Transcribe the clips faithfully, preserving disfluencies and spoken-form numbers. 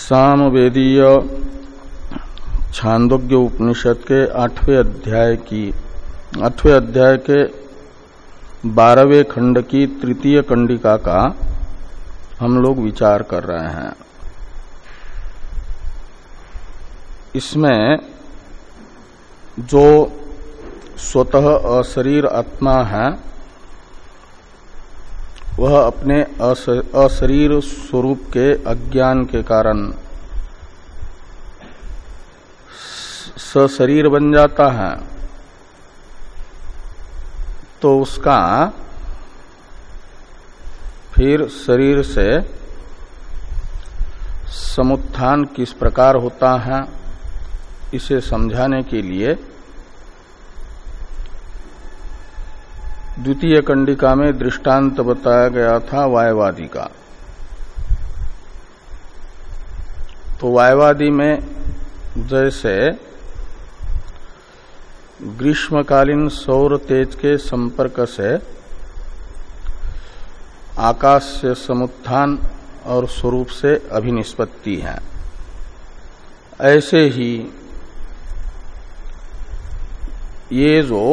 सामवेदीय छांदोग्य उपनिषद के आठवें अध्याय की आठवें अध्याय के बारहवें खंड की तृतीय कंडिका का हम लोग विचार कर रहे हैं। इसमें जो स्वतः अशरीर आत्मा है वह अपने अशरीर स्वरूप के अज्ञान के कारण सशरीर बन जाता है, तो उसका फिर शरीर से समुत्थान किस प्रकार होता है इसे समझाने के लिए द्वितीय कंडिका में दृष्टांत बताया गया था वायवादी का। तो वायवादी में जैसे ग्रीष्मकालीन सौर तेज के संपर्क से आकाश से समुत्थान और स्वरूप से अभिनिष्पत्ति है, ऐसे ही ये जो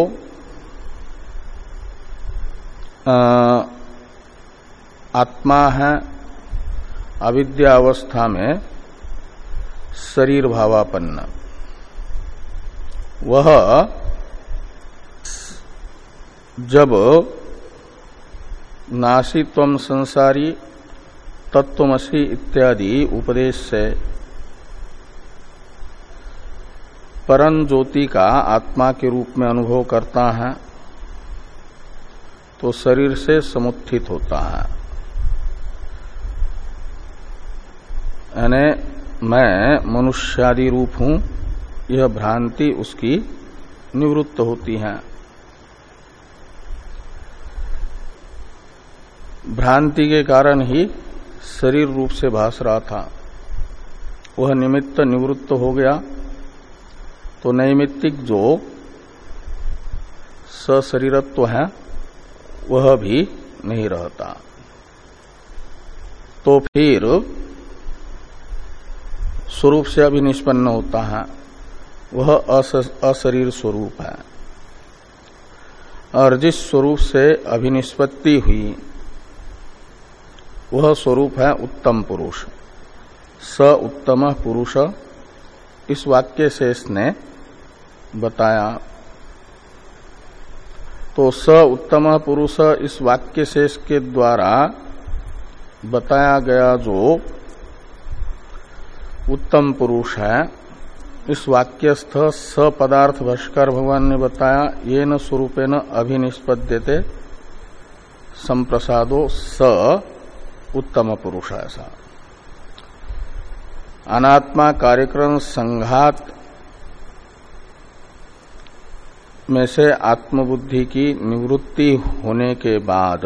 आत्मा है अविद्या अवस्था में शरीर भावापन्न, वह जब नासी त्वम संसारी तत्त्वमसि इत्यादि उपदेश से परम ज्योति का आत्मा के रूप में अनुभव करता है तो शरीर से समुत्थित होता है, यानी मैं मनुष्यादि रूप हूं, यह भ्रांति उसकी निवृत्त होती है। भ्रांति के कारण ही शरीर रूप से भास रहा था, वह निमित्त निवृत्त हो गया तो नैमित्तिक जो सशरीरत्व है वह भी नहीं रहता, तो फिर स्वरूप से अभिनिष्पन्न होता है, वह अशरीर स्वरूप है। और जिस स्वरूप से अभिनिष्पत्ति हुई वह स्वरूप है उत्तम पुरुष। स उत्तम पुरुष इस वाक्य से इसने बताया। तो स उत्तम पुरुष इस वाक्य शेष के द्वारा बताया गया जो उत्तम पुरुष है, इस वाक्यस्थ स पदार्थ भाष्कर भगवान ने बताया ये न स्वरूपेण अभिनिष्पद्यते संप्रसादो स उत्तम पुरुष। ऐसा अनात्मा कार्यक्रम संघात में से आत्मबुद्धि की निवृत्ति होने के बाद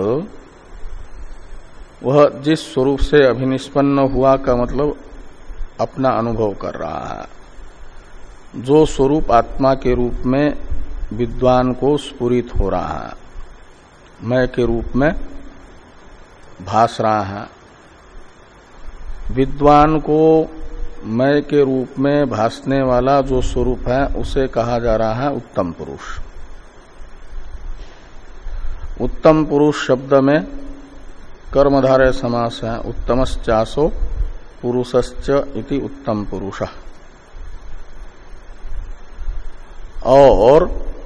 वह जिस स्वरूप से अभिनिष्पन्न हुआ का मतलब अपना अनुभव कर रहा है। जो स्वरूप आत्मा के रूप में विद्वान को स्फुरित हो रहा है, मैं के रूप में भास रहा है, विद्वान को मैं के रूप में भासने वाला जो स्वरूप है उसे कहा जा रहा है उत्तम पुरुष। उत्तम पुरुष शब्द में कर्मधारय समास है, उत्तमश्चासो पुरुषश्च इति उत्तम पुरुष। और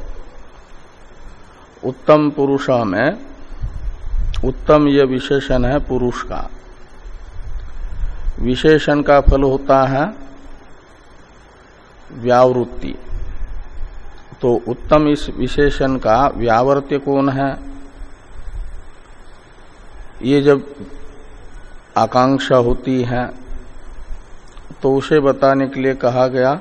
उत्तम पुरुष में उत्तम यह विशेषण है पुरुष का। विशेषण का फल होता है व्यावृत्ति। तो उत्तम इस विशेषण का व्यावर्त्य कौन है, ये जब आकांक्षा होती है तो उसे बताने के लिए कहा गया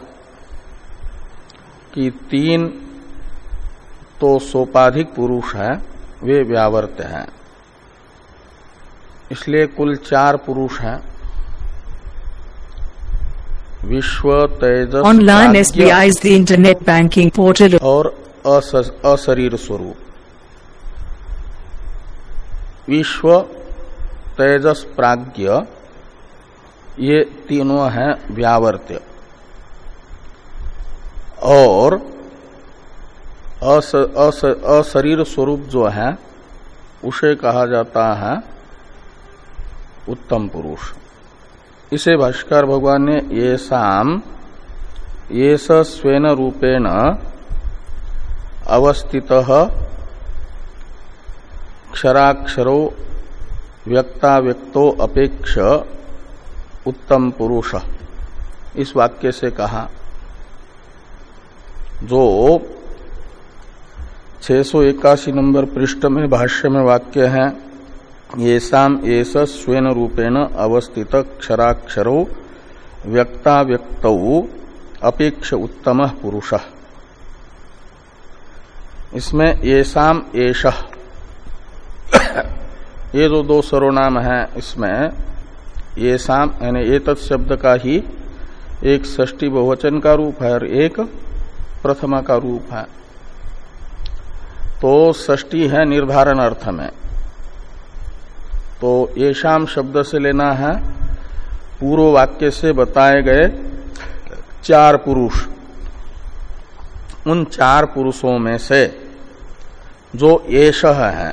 कि तीन तो सोपाधिक पुरुष है वे व्यावर्त्य हैं, इसलिए कुल चार पुरुष हैं। विश्व तेजस online S B I is the internet banking portal और अशरीर स्वरूप। विश्व तेजस प्राज्ञ ये तीनों हैं व्यावर्त्य। और अस, अस, अशरीर स्वरूप जो है उसे कहा जाता है उत्तम पुरुष। इसे भाष्कर भगवान ने ये साम ये स्वेन रूपेण अवस्थितः क्षराक्षरो व्यक्ताव्यक्तो अपेक्ष उत्तम पुरुष, इस वाक्य से कहा। जो छह सौ इक्यासी नंबर पृष्ठ में भाष्य में वाक्य है, येषाम एष स्वेन रूपेण अवस्थित क्षराक्षरो व्यक्ताव्यक्तौ अपेक्ष उत्तम पुरुष। इसमें येषाम एष ये जो दो सर्वनाम है, इसमें येषाम यानी एतत् शब्द का ही एक षष्ठी बहुवचन का रूप है और एक प्रथमा का रूप है। तो षष्ठी है निर्धारण अर्थ में, तो येषाम शब्द से लेना है पूर्व वाक्य से बताए गए चार पुरुष। उन चार पुरुषों में से जो एष है,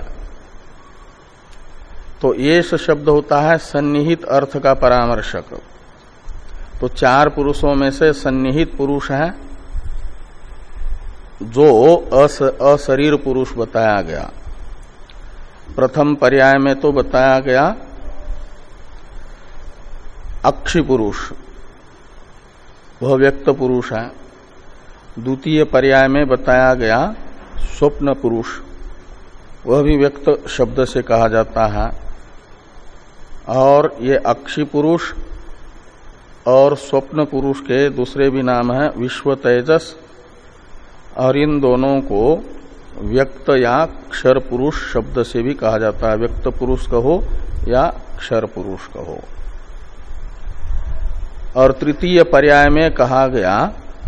तो एष शब्द होता है सन्निहित अर्थ का परामर्शक। तो चार पुरुषों में से सन्निहित पुरुष है जो अस, अशरीर पुरुष बताया गया। प्रथम पर्याय में तो बताया गया अक्षि पुरुष, वह व्यक्त पुरुष है। द्वितीय पर्याय में बताया गया स्वप्न पुरुष, वह भी व्यक्त शब्द से कहा जाता है। और ये अक्षि पुरुष और स्वप्न पुरुष के दूसरे भी नाम है विश्व तेजस, और इन दोनों को व्यक्त या क्षर पुरुष शब्द से भी कहा जाता है। व्यक्त पुरुष कहो या क्षर पुरुष कहो। और तृतीय पर्याय में कहा गया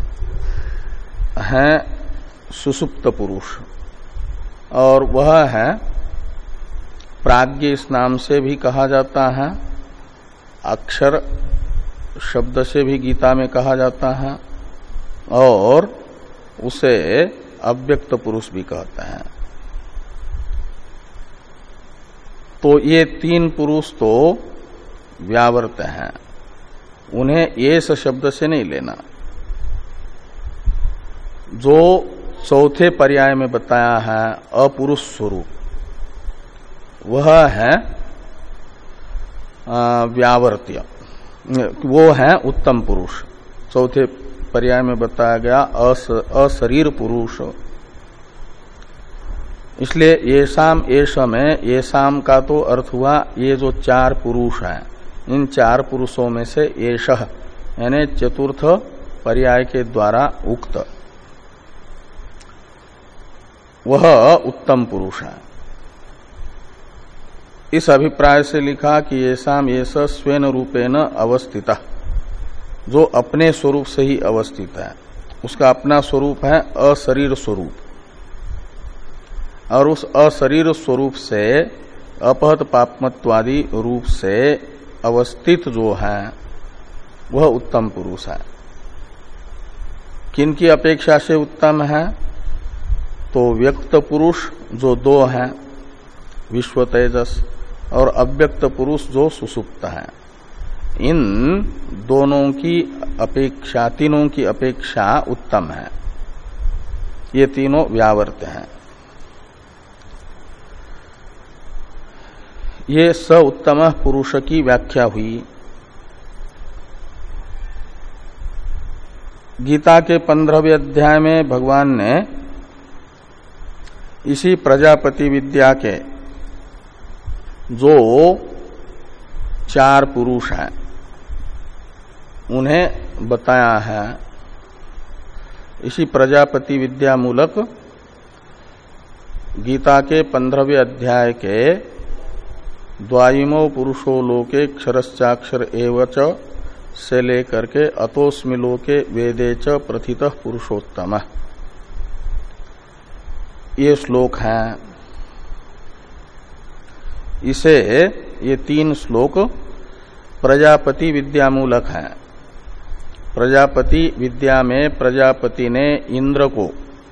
है सुसुप्त पुरुष, और वह है प्राज्ञ, इस नाम से भी कहा जाता है। अक्षर शब्द से भी गीता में कहा जाता है, और उसे अव्यक्त पुरुष भी कहते हैं। तो ये तीन पुरुष तो व्यावर्त हैं, उन्हें एष शब्द से नहीं लेना। जो चौथे पर्याय में बताया है अपुरुष स्वरूप, वह है व्यावर्त्य, वो है उत्तम पुरुष। चौथे पर्याय में बताया गया अस, अशरीर पुरुष। इसलिए येषाम एष में येषाम का तो अर्थ हुआ ये जो चार पुरुष हैं, इन चार पुरुषों में से एष यानी चतुर्थ पर्याय के द्वारा उक्त वह उत्तम पुरुष है। इस अभिप्राय से लिखा कि येषाम एष स्वेन रूपेण अवस्थित, जो अपने स्वरूप से ही अवस्थित है, उसका अपना स्वरूप है अशरीर स्वरूप, और उस अशरीर स्वरूप से अपहत पापमत्वादि रूप से अवस्थित जो है वह उत्तम पुरुष है। किनकी अपेक्षा से उत्तम है? तो व्यक्त पुरुष जो दो हैं, विश्व तेजस, और अव्यक्त पुरुष जो सुसुप्त है। इन दोनों की अपेक्षा, तीनों की अपेक्षा उत्तम है। ये तीनों व्यावर्त हैं। ये स उत्तम पुरुष की व्याख्या हुई। गीता के पंद्रहवें अध्याय में भगवान ने इसी प्रजापति विद्या के जो चार पुरुष हैं उन्हें बताया है। इसी प्रजापति विद्या मूलक गीता के पंद्रहवें अध्याय के द्वाइमो पुरुषो लोके क्षरश्चाक्षर एवच से लेकर के अतोस्मि लोके वेदे च प्रथितः पुरुषोत्तम, ये श्लोक हैं। इसे ये तीन श्लोक प्रजापति विद्यामूलक है। प्रजापति विद्या में प्रजापति ने इंद्र को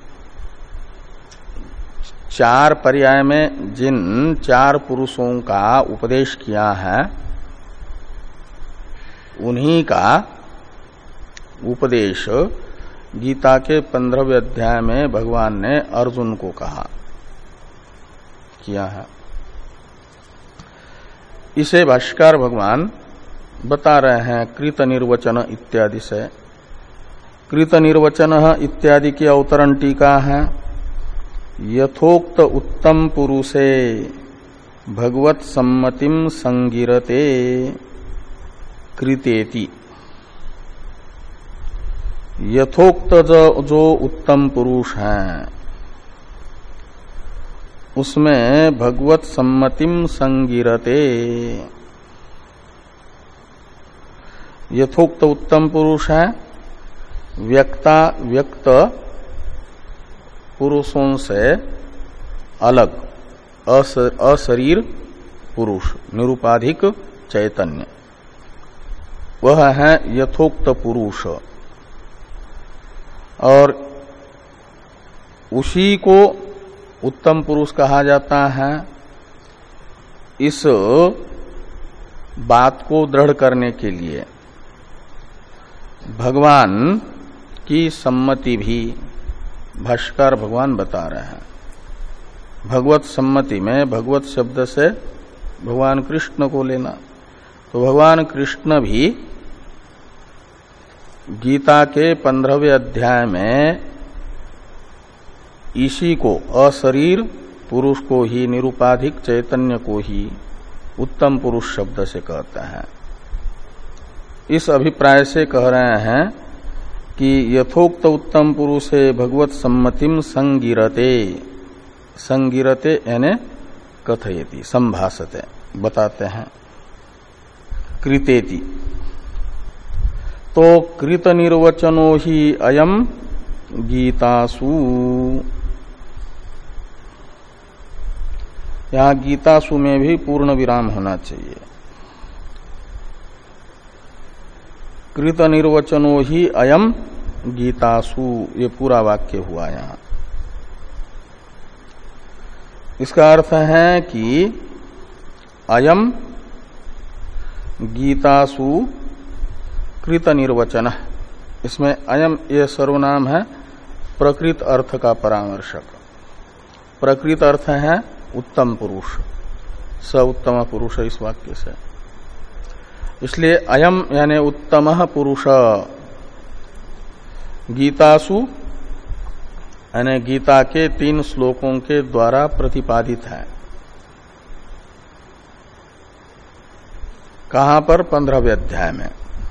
चार पर्याय में जिन चार पुरुषों का उपदेश किया है, उन्हीं का उपदेश गीता के पंद्रहवें अध्याय में भगवान ने अर्जुन को कहा किया है। इसे भाष्यकार भगवान बता रहे हैं कृत निर्वचन इत्यादि से। कृत निर्वचन इत्यादि की अवतरण टीका है। यथोक्त उत्तम पुरुषे भगवत सम्मतिम संगिरते कृतेति। यथोक्त जो, जो उत्तम पुरुष है उसमें भगवत सम्मतिम संगिरते। यथोक्त उत्तम पुरुष है व्यक्ता व्यक्त पुरुषों से अलग अशरीर पुरुष निरुपाधिक चैतन्य, वह है यथोक्त पुरुष। और उसी को उत्तम पुरुष कहा जाता है। इस बात को दृढ़ करने के लिए भगवान की सम्मति भी भाष्यकार भगवान बता रहे हैं। भगवत सम्मति में भगवत शब्द से भगवान कृष्ण को लेना, तो भगवान कृष्ण भी गीता के पंद्रहवें अध्याय में इसी को अशरीर पुरुष को ही निरुपाधिक चैतन्य को ही उत्तम पुरुष शब्द से कहते हैं। इस अभिप्राय से कह रहे हैं कि यथोक्त उत्तम पुरुषे भगवत सम्मतिम संगिरते। संगिरते यानी कथयति संभाषते बताते हैं। कृतेति तो कृत निर्वचनो ही अयम गीतासु। यहां गीतासु में भी पूर्ण विराम होना चाहिए। कृत निर्वचनो ही अयम गीतासु, ये पूरा वाक्य हुआ यहां। इसका अर्थ है कि अयम गीतासु कृत निर्वचन। इसमें अयम ये सर्वनाम है प्रकृत अर्थ का परामर्शक। प्रकृत अर्थ है उत्तम पुरुष, स उत्तम पुरुष इस वाक्य से। इसलिए अयम यानी उत्तम पुरुष गीतासु यानी गीता के तीन श्लोकों के द्वारा प्रतिपादित है। कहां पर? पंद्रहवें अध्याय में।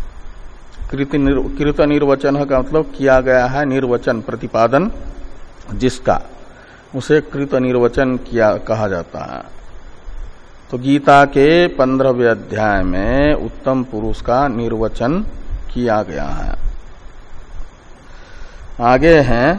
कृत निर्वचन का मतलब किया गया है निर्वचन प्रतिपादन जिसका, उसे कृत निर्वचन किया कहा जाता है। तो गीता के पंद्रहवें अध्याय में उत्तम पुरुष का निर्वचन किया गया है। आगे हैं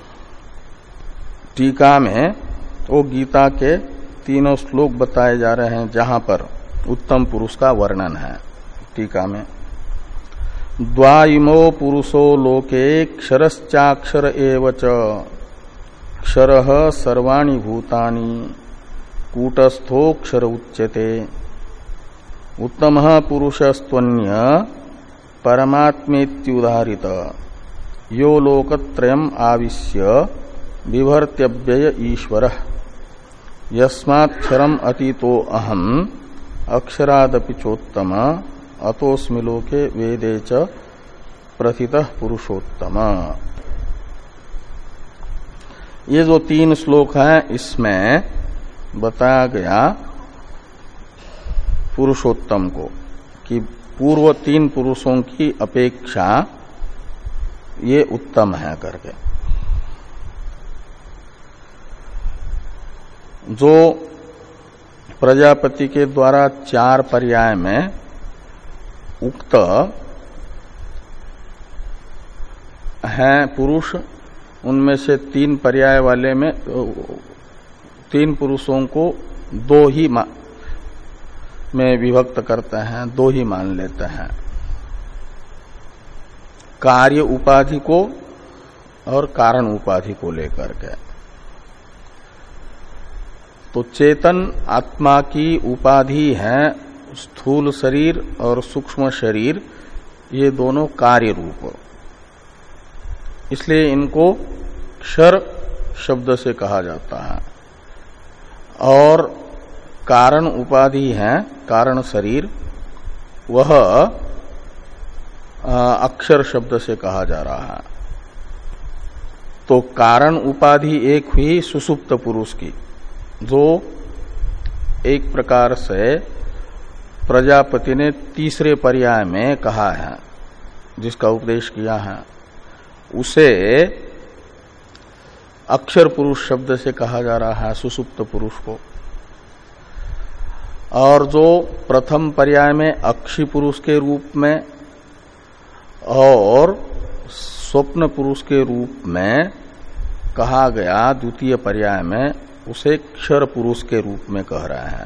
टीका में वो गीता के तीनों श्लोक बताए जा रहे हैं जहां पर उत्तम पुरुष का वर्णन है। टीका में द्वाइमो पुरुषो लोके क्षरश्चाक्षर एव च क्षरः सर्वाणि भूतानि कूटस्थोक्षर उच्यते। उत्तमः पुरुषस्त्वन्य परमात्मेत्युदाहरित यो लोकत्रयम् आविश्य बिभर्त्यव्यय ईश्वरः यस्मात्क्षरम् अतीतो अहम् अक्षरादपि चोत्तम अतोस्मि लोके वेदे च प्रथितः पुरुषोत्तम। ये जो तीन श्लोक हैं इसमें बताया गया पुरुषोत्तम को कि पूर्व तीन पुरुषों की अपेक्षा ये उत्तम है करके। जो प्रजापति के द्वारा चार पर्याय में उक्त हैं पुरुष, उनमें से तीन पर्याय वाले में तीन पुरुषों को दो ही में विभक्त करते हैं, दो ही मान लेते हैं, कार्य उपाधि को और कारण उपाधि को लेकर के। तो चेतन आत्मा की उपाधि है स्थूल शरीर और सूक्ष्म शरीर, ये दोनों कार्य रूप, इसलिए इनको क्षर शब्द से कहा जाता है। और कारण उपाधि है कारण शरीर, वह अक्षर शब्द से कहा जा रहा है। तो कारण उपाधि एक हुई सुसुप्त पुरुष की, जो एक प्रकार से प्रजापति ने तीसरे पर्याय में कहा है, जिसका उपदेश किया है, उसे अक्षर पुरुष शब्द से कहा जा रहा है, सुसुप्त पुरुष को। और जो प्रथम पर्याय में अक्षी पुरुष के रूप में और स्वप्न पुरुष के रूप में कहा गया द्वितीय पर्याय में, उसे क्षर पुरुष के रूप में कह रहे हैं।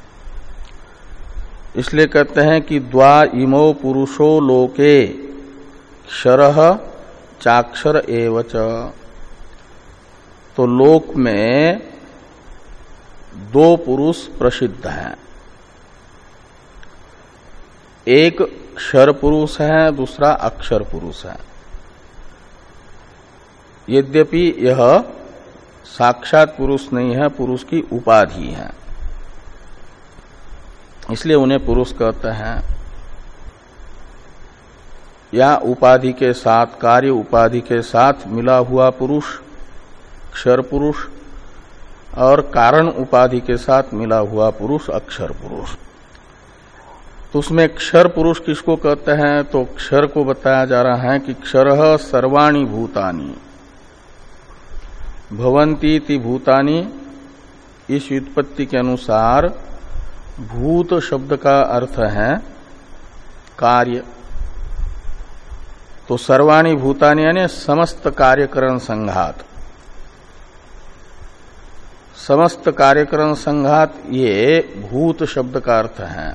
इसलिए कहते हैं कि द्वा इमो पुरुषो लोके क्षरः चाक्षर एवच। तो लोक में दो पुरुष प्रसिद्ध हैं, एक क्षर पुरुष है, दूसरा अक्षर पुरुष है। यद्यपि यह साक्षात पुरुष नहीं है, पुरुष की उपाधि है, इसलिए उन्हें पुरुष कहते हैं। या उपाधि के साथ, कार्य उपाधि के साथ मिला हुआ पुरुष क्षर पुरुष, और कारण उपाधि के साथ मिला हुआ पुरुष अक्षर पुरुष। तो उसमें क्षर पुरुष किसको कहते हैं? तो क्षर को बताया जा रहा है कि क्षरः सर्वाणि भूतानि भवन्तीति भूतानि। इस व्युत्पत्ति के अनुसार भूत शब्द का अर्थ है कार्य। तो सर्वाणि भूतानि यानी समस्त कार्यकरण संघात, समस्त कार्यकरण संघात, ये भूत शब्द का अर्थ है।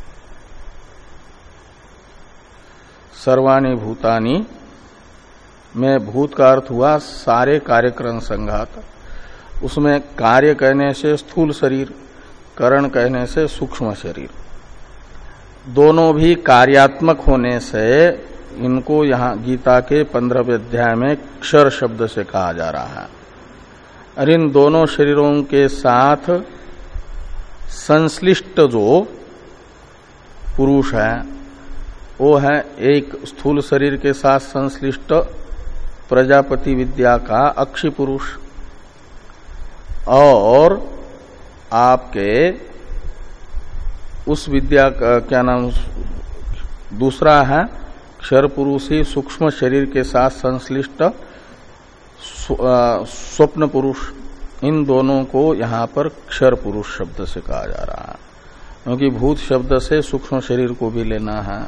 सर्वाणि भूतानि में भूत का अर्थ हुआ सारे कार्यकरण संघात। उसमें कार्य कहने से स्थूल शरीर, करण कहने से सूक्ष्म शरीर, दोनों भी कार्यात्मक होने से इनको यहाँ गीता के पंद्रहवें अध्याय में क्षर शब्द से कहा जा रहा है। और इन दोनों शरीरों के साथ संश्लिष्ट जो पुरुष है वो है एक स्थूल शरीर के साथ संश्लिष्ट प्रजापति विद्या का अक्षी पुरुष, और आपके उस विद्या का क्या नाम दूसरा है क्षर पुरुष ही सूक्ष्म शरीर के साथ संश्लिष्ट स्वप्न पुरुष। इन दोनों को यहाँ पर क्षर पुरुष शब्द से कहा जा रहा है, क्योंकि भूत शब्द से सूक्ष्म शरीर को भी लेना है।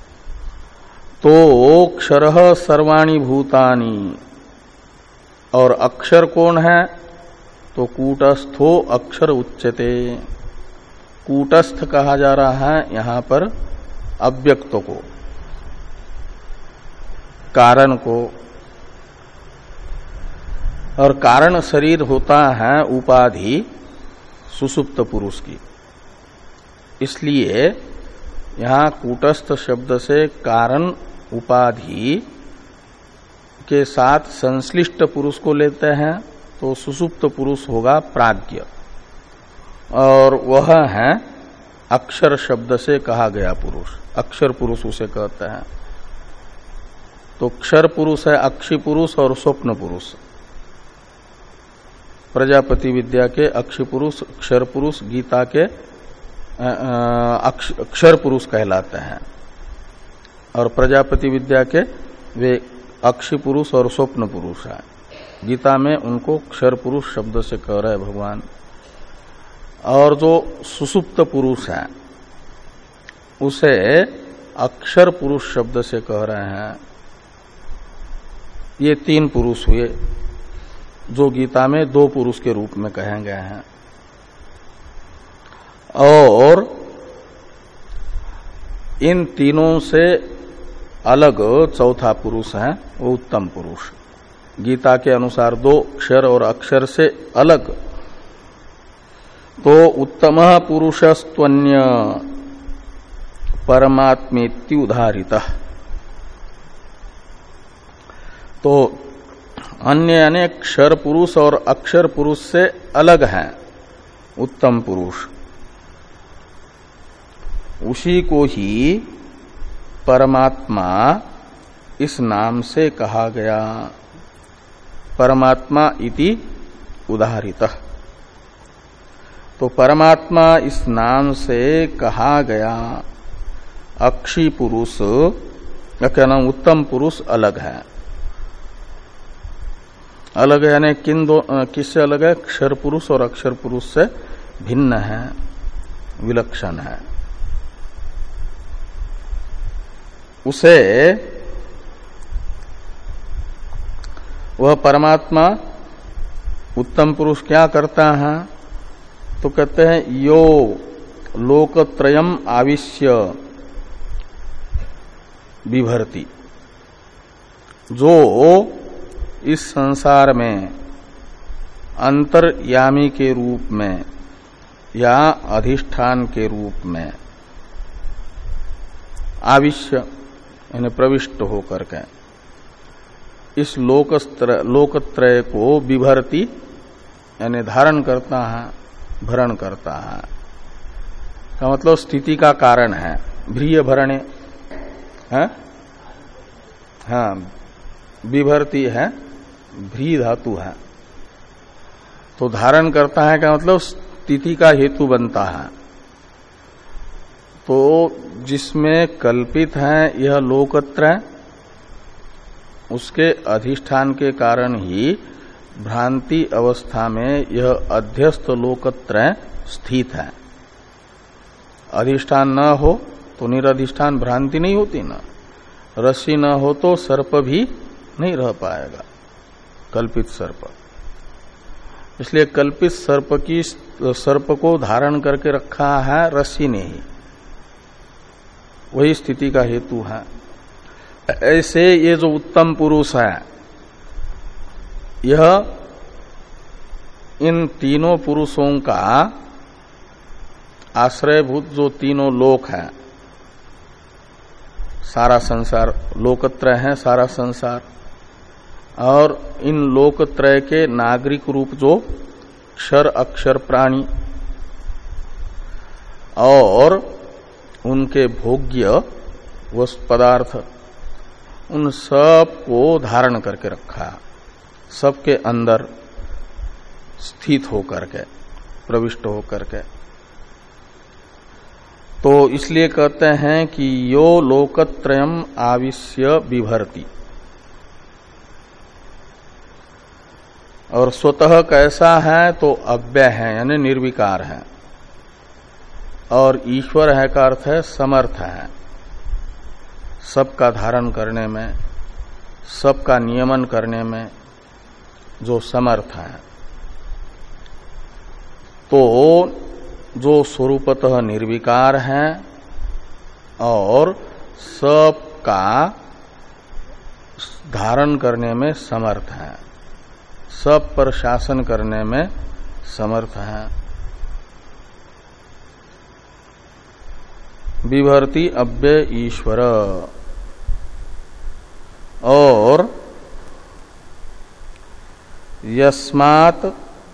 तो क्षरः सर्वाणि भूतानि, और अक्षर कौन है? तो कूटस्थो अक्षर उच्यते। कूटस्थ कहा जा रहा है यहाँ पर अव्यक्त को, कारण को। और कारण शरीर होता है उपाधि सुसुप्त पुरुष की, इसलिए यहाँ कूटस्थ शब्द से कारण उपाधि के साथ संश्लिष्ट पुरुष को लेते हैं, तो सुसुप्त पुरुष होगा प्राज्ञ, और वह है अक्षर शब्द से कहा गया पुरुष, अक्षर पुरुष उसे कहते हैं। तो क्षर पुरुष है अक्षी पुरुष और स्वप्न पुरुष। प्रजापति विद्या के अक्षी पुरुष, क्षर पुरुष गीता के अक्षर पुरुष कहलाते हैं, और प्रजापति विद्या के वे अक्षी पुरुष और स्वप्न पुरुष हैं। गीता में उनको क्षर पुरुष शब्द से कह रहे भगवान। और जो सुसुप्त पुरुष है उसे अक्षर पुरुष शब्द से कह रहे हैं। ये तीन पुरुष हुए जो गीता में दो पुरुष के रूप में कहे गए हैं। और इन तीनों से अलग चौथा पुरुष है वो उत्तम पुरुष। गीता के अनुसार दो क्षर और अक्षर से अलग। तो उत्तम पुरुषस्त्वन्य परमात्मेति उदाहरितः। तो अन्य यानी क्षर पुरुष और अक्षर पुरुष से अलग है उत्तम पुरुष, उसी को ही परमात्मा इस नाम से कहा गया। परमात्मा इति उदाहरितः। तो परमात्मा इस नाम से कहा गया। अक्षी पुरुष क्या नाम उत्तम पुरुष अलग है। अलग है यानी किन दो किससे अलग है? क्षर पुरुष और अक्षर पुरुष से भिन्न है, विलक्षण है। उसे वह परमात्मा उत्तम पुरुष क्या करता है? तो कहते हैं यो लोकत्रयम आविश्य बिभर्ति, जो इस संसार में अंतर्यामी के रूप में या अधिष्ठान के रूप में आविश्य यानी प्रविष्ट होकर के इस लोकत्रय लोकत्रय को बिभर्ति यानी धारण करता है, भरण करता है। का मतलब स्थिति का कारण है। भ्रिय भरणे है, हाँ बिभर्ति है, भ्री धातु है। तो धारण करता है का मतलब स्थिति का हेतु बनता है। तो जिसमें कल्पित है यह लोकत्रय, उसके अधिष्ठान के कारण ही भ्रांति अवस्था में यह अध्यस्त लोकत्रय स्थित है। अधिष्ठान न हो तो निरधिष्ठान भ्रांति नहीं होती ना। रस्सी न हो तो सर्प भी नहीं रह पाएगा, कल्पित सर्प। इसलिए कल्पित सर्प की सर्प को धारण करके रखा है रस्सी ने ही, वही स्थिति का हेतु है। ऐसे ये जो उत्तम पुरुष है, यह इन तीनों पुरुषों का आश्रयभूत जो तीनों लोक है, सारा संसार लोकत्रय है, सारा संसार, और इन लोकत्रय के नागरिक रूप जो क्षर अक्षर प्राणी और उनके भोग्य वस्तु पदार्थ, उन सब को धारण करके रखा, सबके अंदर स्थित होकर के, प्रविष्ट होकर के। तो इसलिए कहते हैं कि यो लोकत्रयम आविश्य बिभर्ति। और स्वतः कैसा है? तो अव्यय है यानी निर्विकार है। और ईश्वर है का अर्थ है समर्थ है, सबका धारण करने में, सबका नियमन करने में जो समर्थ है। तो जो स्वरूपतः निर्विकार है और सबका धारण करने में समर्थ है, सब पर शासन करने में समर्थ है। बिभर्ति अव्यय ईश्वर। और यस्मात्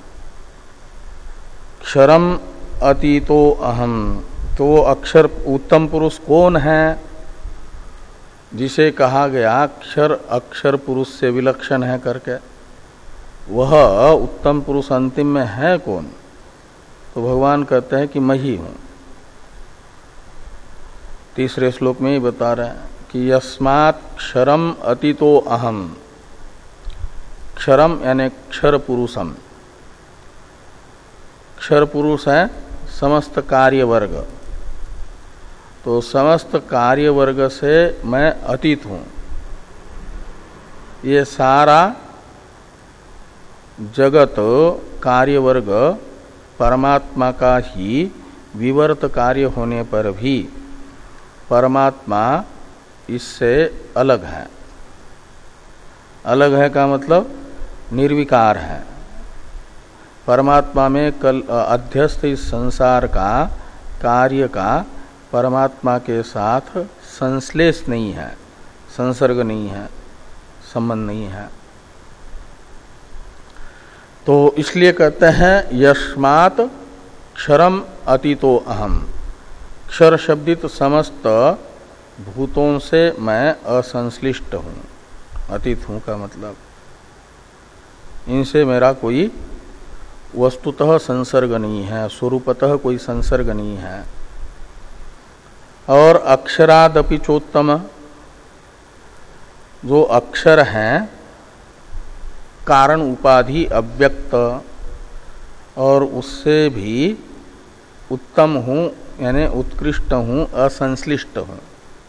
क्षरम अतीतो अहम, तो अक्षर उत्तम पुरुष कौन है? जिसे कहा गया अक्षर अक्षर पुरुष से विलक्षण है करके, वह उत्तम पुरुष अंतिम में है कौन? तो भगवान कहते हैं कि मैं ही हूं। तीसरे श्लोक में ही बता रहे हैं कि यस्मात् क्षरम अतीतो अहम। क्षरम यानी क्षर पुरुषम। क्षर पुरुष है समस्त कार्य वर्ग। तो समस्त कार्य वर्ग से मैं अतीत हूं। ये सारा जगत कार्य वर्ग परमात्मा का ही विवर्त कार्य होने पर भी परमात्मा इससे अलग है। अलग है का मतलब निर्विकार है। परमात्मा में कल अध्यस्त इस संसार का कार्य का परमात्मा के साथ संश्लेष नहीं है, संसर्ग नहीं है, संबंध नहीं है। तो इसलिए कहते हैं यस्मात् क्षरम अतीतो अहम। क्षर शब्दित समस्त भूतों से मैं असंश्लिष्ट हूँ। अतीत हूँ का मतलब इनसे मेरा कोई वस्तुतः संसर्ग नहीं है, स्वरूपतः कोई संसर्ग नहीं है। और अक्षरादपि चोत्तम, जो अक्षर हैं कारण उपाधि अव्यक्त, और उससे भी उत्तम हूँ यानी उत्कृष्ट हूँ, असंश्लिष्ट हूँ।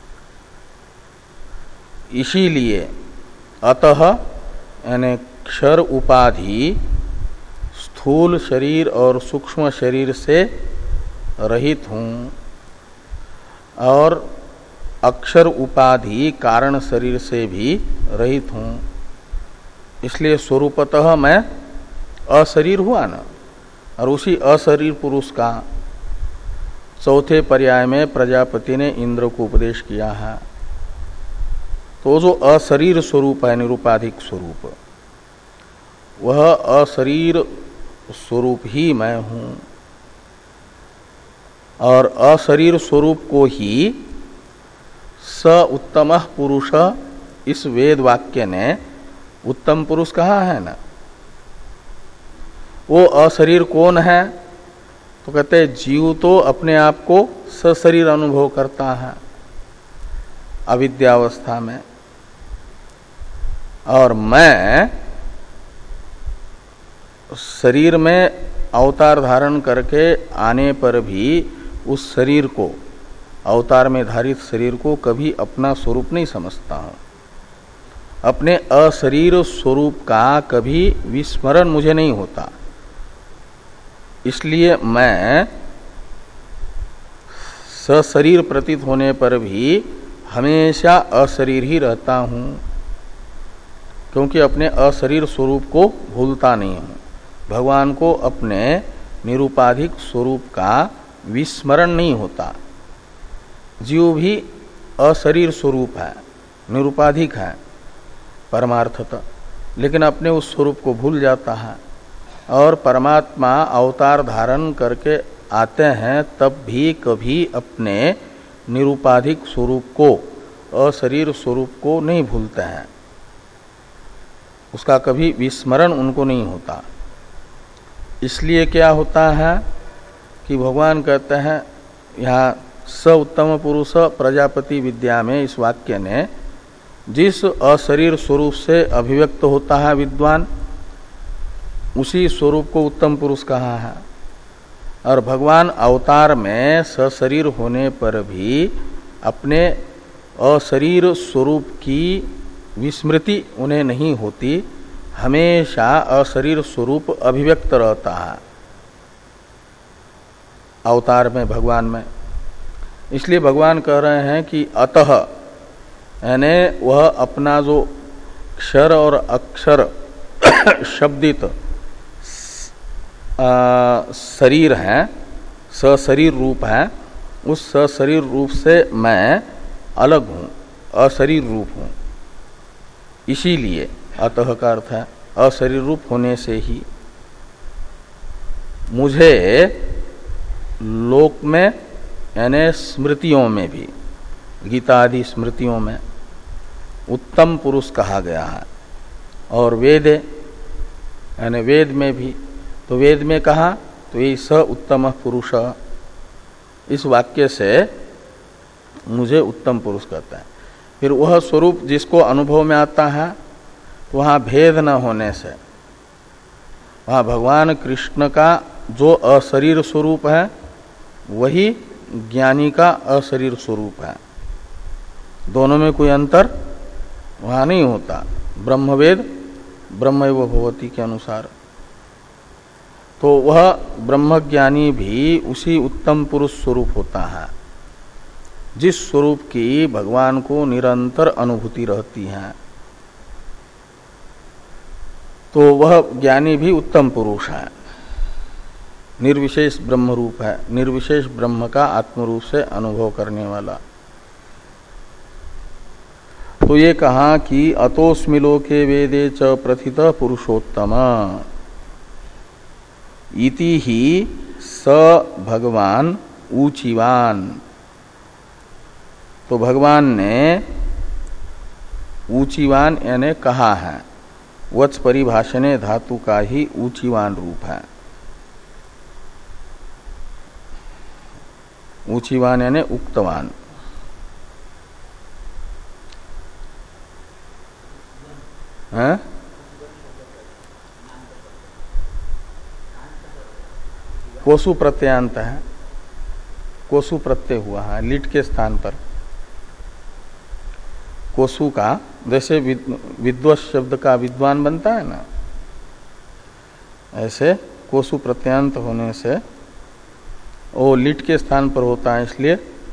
इसीलिए अतः यानी क्षर उपाधि स्थूल शरीर और सूक्ष्म शरीर से रहित हूँ, और अक्षर उपाधि कारण शरीर से भी रहित हूँ। इसलिए स्वरूपतः मैं अशरीर हुआ ना। और उसी अशरीर पुरुष का चौथे पर्याय में प्रजापति ने इंद्र को उपदेश किया है। तो जो अशरीर स्वरूप है, निरुपाधिक स्वरूप, वह अशरीर स्वरूप ही मैं हूँ। और अशरीर स्वरूप को ही स उत्तमः पुरुष, इस वेद वाक्य ने उत्तम पुरुष कहा है ना। वो अशरीर कौन है? तो कहते हैं जीव तो अपने आप को सशरीर अनुभव करता है अविद्यावस्था में, और मैं शरीर में अवतार धारण करके आने पर भी उस शरीर को, अवतार में धारित शरीर को कभी अपना स्वरूप नहीं समझता हूं। अपने अशरीर स्वरूप का कभी विस्मरण मुझे नहीं होता। इसलिए मैं सशरीर प्रतीत होने पर भी हमेशा अशरीर ही रहता हूं, क्योंकि अपने अशरीर स्वरूप को भूलता नहीं हूं। भगवान को अपने निरुपाधिक स्वरूप का विस्मरण नहीं होता। जीव भी अशरीर स्वरूप है, निरुपाधिक है परमार्थतः, लेकिन अपने उस स्वरूप को भूल जाता है। और परमात्मा अवतार धारण करके आते हैं तब भी कभी अपने निरुपाधिक स्वरूप को, अशरीर स्वरूप को नहीं भूलते हैं। उसका कभी विस्मरण उनको नहीं होता। इसलिए क्या होता है कि भगवान कहते हैं यहाँ स उत्तम पुरुष प्रजापति विद्या में, इस वाक्य ने जिस अशरीर स्वरूप से अभिव्यक्त होता है विद्वान, उसी स्वरूप को उत्तम पुरुष कहा है। और भगवान अवतार में सशरीर होने पर भी अपने अशरीर स्वरूप की विस्मृति उन्हें नहीं होती, हमेशा अशरीर स्वरूप अभिव्यक्त रहता है अवतार में, भगवान में। इसलिए भगवान कह रहे हैं कि अतः यानी वह अपना जो क्षर और अक्षर शब्दित शरीर है, सशरीर रूप है, उस सशरीर रूप से मैं अलग हूँ, अशरीर रूप हूँ। इसीलिए अतः का अर्थ है अशरीर रूप होने से ही मुझे लोक में यानी स्मृतियों में भी, गीता आदि स्मृतियों में उत्तम पुरुष कहा गया है। और वेद यानी वेद में भी, तो वेद में कहा तो ये स उत्तम पुरुष, इस वाक्य से मुझे उत्तम पुरुष कहता है। फिर वह स्वरूप जिसको अनुभव में आता है, वहाँ भेद न होने से, वहाँ भगवान कृष्ण का जो अशरीर स्वरूप है वही ज्ञानी का अशरीर स्वरूप है। दोनों में कोई अंतर वहाँ नहीं होता। ब्रह्मवेद ब्रह्मैव भवति के अनुसार, तो वह ब्रह्मज्ञानी भी उसी उत्तम पुरुष स्वरूप होता है जिस स्वरूप की भगवान को निरंतर अनुभूति रहती है, तो वह ज्ञानी भी उत्तम पुरुष है, निर्विशेष ब्रह्म रूप है, निर्विशेष ब्रह्म का आत्मरूप से अनुभव करने वाला। तो ये कहा कि अतोस्मि लोके वेदे च प्रथित पुरुषोत्तम इति ही स भगवान ऊचिवान। तो भगवान ने ऊचिवान यानी कहा है, वच परिभाषणे धातु का ही ऊचिवान रूप है। ऊचिवान यानी उक्तवान। है? कोसु प्रत्ययांत है, कोसु प्रत्यय हुआ है लिट के स्थान पर। कोसु का जैसे विद्वत शब्द का विद्वान बनता है ना, ऐसे कोसु प्रत्ययांत होने से वो लिट के स्थान पर होता है, इसलिए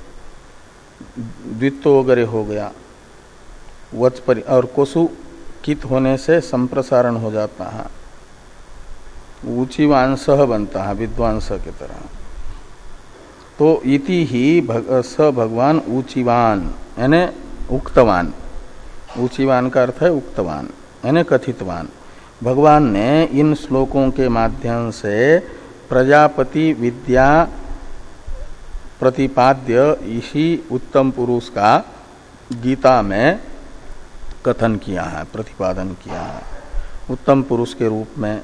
द्वित्व वगैरह हो गया। वच पर और कोसु कित होने से संप्रसारण हो जाता है, ऊचिवांश बनता है विद्वांस की तरह। तो इति ही भग, स भगवान ऊचिवान यानी उक्तवान। ऊचिवान का अर्थ है उक्तवान यानी कथितवान। भगवान ने इन श्लोकों के माध्यम से प्रजापति विद्या प्रतिपाद्य इसी उत्तम पुरुष का गीता में कथन किया है, प्रतिपादन किया है उत्तम पुरुष के रूप में।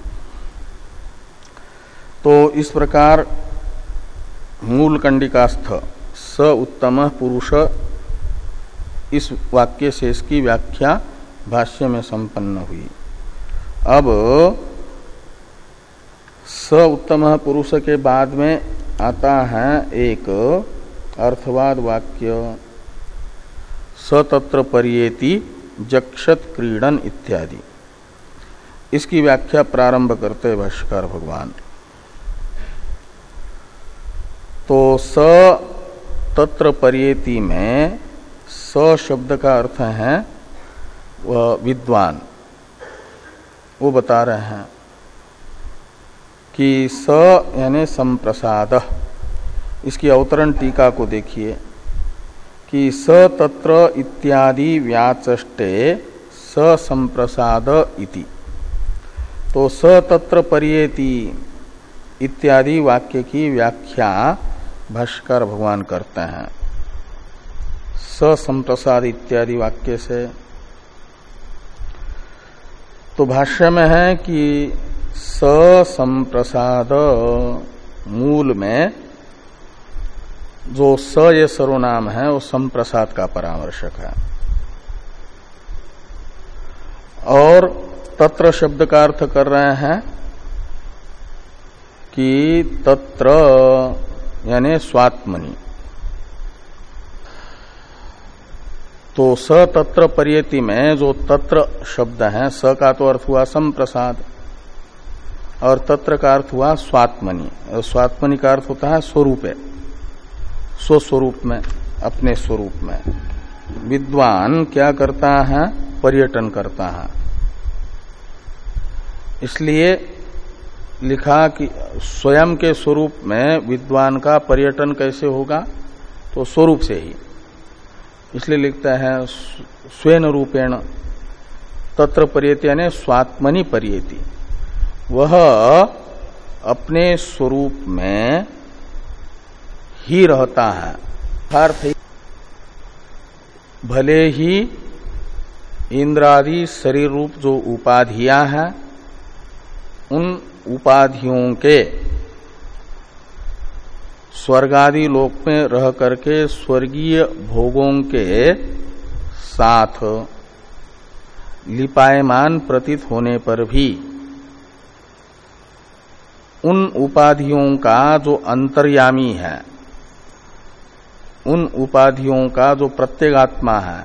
तो इस प्रकार मूल कंडिकास्थ स उत्तम पुरुष इस वाक्य से इसकी व्याख्या भाष्य में संपन्न हुई। अब स उत्तम पुरुष के बाद में आता है एक अर्थवाद वाक्य, स तत्र पर्येति जक्षत क्रीडन इत्यादि। इसकी व्याख्या प्रारंभ करते भाष्यकार भगवान। तो स तत्र पर्येति में स शब्द का अर्थ है वह विद्वान। वो बता रहे हैं कि स यानी संप्रसाद। इसकी अवतरण टीका को देखिए कि स तत्र इत्यादि व्याचष्टे स संप्रसाद इति। तो स तत्र पर्येति इत्यादि वाक्य की व्याख्या भाष्यकार भगवान करते हैं स संप्रसाद इत्यादि वाक्य से। तो भाष्य में है कि स संप्रसाद मूल में जो स ये सर्वनाम है वो संप्रसाद का परामर्शक है, और तत्र शब्द का अर्थ कर रहे हैं कि तत्र यानी स्वात्मनि। तो स तत्र पर्येति में जो तत्र शब्द है, स का तो अर्थ हुआ संप्रसाद और तत्र का अर्थ हुआ स्वात्मनि। स्वात्मनि का अर्थ होता है स्वरूपे, स्वस्वरूप में, अपने स्वरूप में। विद्वान क्या करता है? पर्यटन करता है। इसलिए लिखा कि स्वयं के स्वरूप में विद्वान का पर्यटन कैसे होगा? तो स्वरूप से ही। इसलिए लिखता है स्वेन रूपेण तत्र पर्येति यानी स्वात्मनि पर्येति। वह अपने स्वरूप में ही रहता है। अर्थ भले ही इंद्रादि शरीर रूप जो उपाधियां हैं, उन उपाधियों के स्वर्गादि लोक में रह करके स्वर्गीय भोगों के साथ लिपायमान प्रतीत होने पर भी उन उपाधियों का जो अंतर्यामी है, उन उपाधियों का जो प्रत्येगात्मा है,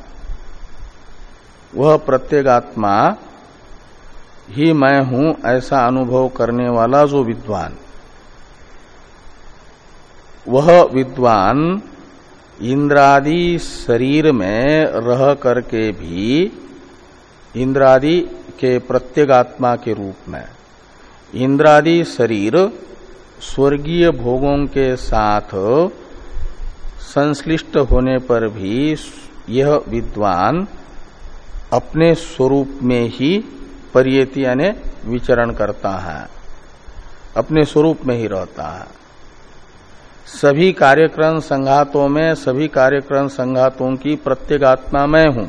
वह प्रत्येगात्मा ही मैं हूं ऐसा अनुभव करने वाला जो विद्वान, वह विद्वान इंद्रादि शरीर में रह करके भी इंद्रादि के प्रत्यगात्मा के रूप में इंद्रादि शरीर स्वर्गीय भोगों के साथ संश्लिष्ट होने पर भी यह विद्वान अपने स्वरूप में ही परियति यानी विचरण करता है, अपने स्वरूप में ही रहता है। सभी कार्यक्रम संघातों में सभी कार्यक्रम संघातों की प्रत्यगात्मा मैं हूं,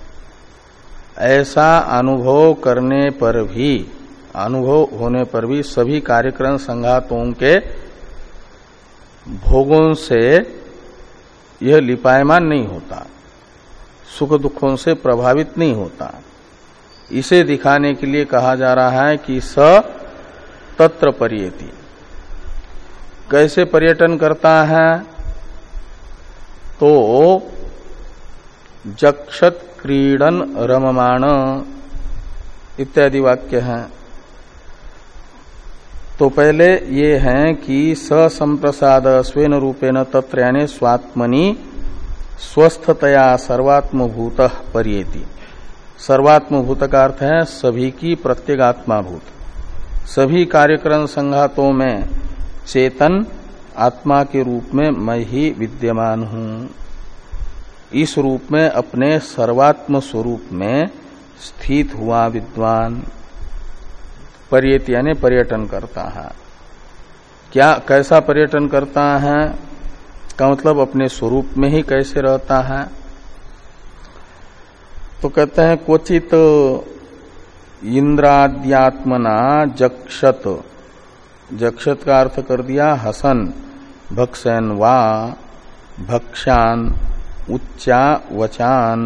ऐसा अनुभव करने पर भी अनुभव होने पर भी सभी कार्यक्रम संघातों के भोगों से यह लिपायमान नहीं होता, सुख दुखों से प्रभावित नहीं होता। इसे दिखाने के लिए कहा जा रहा है कि स तत्र पर्येति। कैसे पर्यटन करता है? तो जक्षत क्रीडन रममाण इत्यादि वाक्य हैं। तो पहले ये हैं कि स संप्रसाद स्वेन रूपेण तत्र यानी स्वात्मनि स्वस्थतया सर्वात्मभूत पर्येति। सर्वात्मभूत का अर्थ है सभी की प्रत्यगात्माभूत, सभी कार्यक्रम संघातों में चेतन आत्मा के रूप में मैं ही विद्यमान हूं। इस रूप में अपने सर्वात्म स्वरूप में स्थित हुआ विद्वान पर्येति यानी पर्यटन करता है। क्या कैसा पर्यटन करता है का मतलब अपने स्वरूप में ही कैसे रहता है? तो कहते हैं क्वचित इंद्राद्यात्मना जक्षत, जक्षत का अर्थ कर दिया हसन, भक्षन वा भक्षान उच्चा वचान